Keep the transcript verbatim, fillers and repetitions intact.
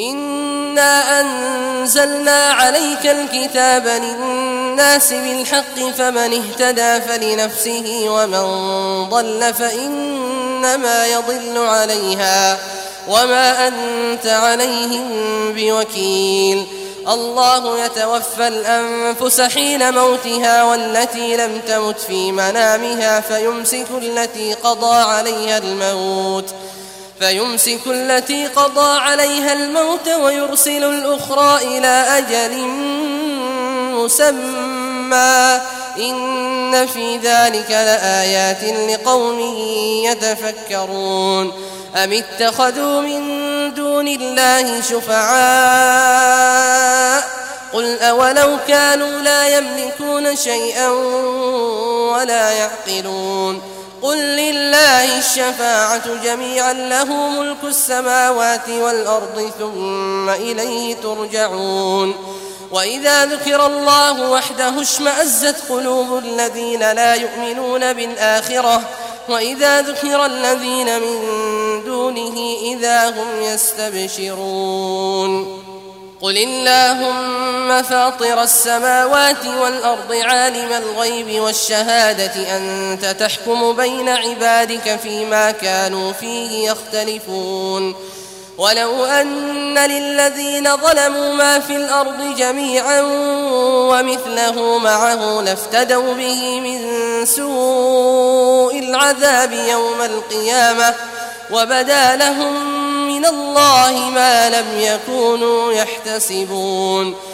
إنا أنزلنا عليك الكتاب للناس بالحق فمن اهتدى فلنفسه ومن ضل فإنما يضل عليها وما أنت عليهم بوكيل. الله يتوفى الأنفس حين موتها والتي لم تمت في منامها فيمسك التي قضى عليها الموت فيمسك التي قضى عليها الموت ويرسل الأخرى إلى أجل مسمى إن في ذلك لآيات لقوم يتفكرون. أم اتخذوا من دون الله شفعاء قل أولو كانوا لا يملكون شيئا ولا يعقلون قل لله الشفاعة جميعا له ملك السماوات والأرض ثم إليه ترجعون. وإذا ذكر الله وحده اشمأزت قلوب الذين لا يؤمنون بالآخرة وإذا ذكر الذين من دونه إذا هم يستبشرون. قل اللهم فاطر السماوات والأرض عالم الغيب والشهادة أنت تحكم بين عبادك فيما كانوا فيه يختلفون. ولو أن للذين ظلموا ما في الأرض جميعا ومثله معه لافتدوا به من سوء العذاب يوم القيامة وبدا لهم من الله ما لم يكونوا يحتسبون.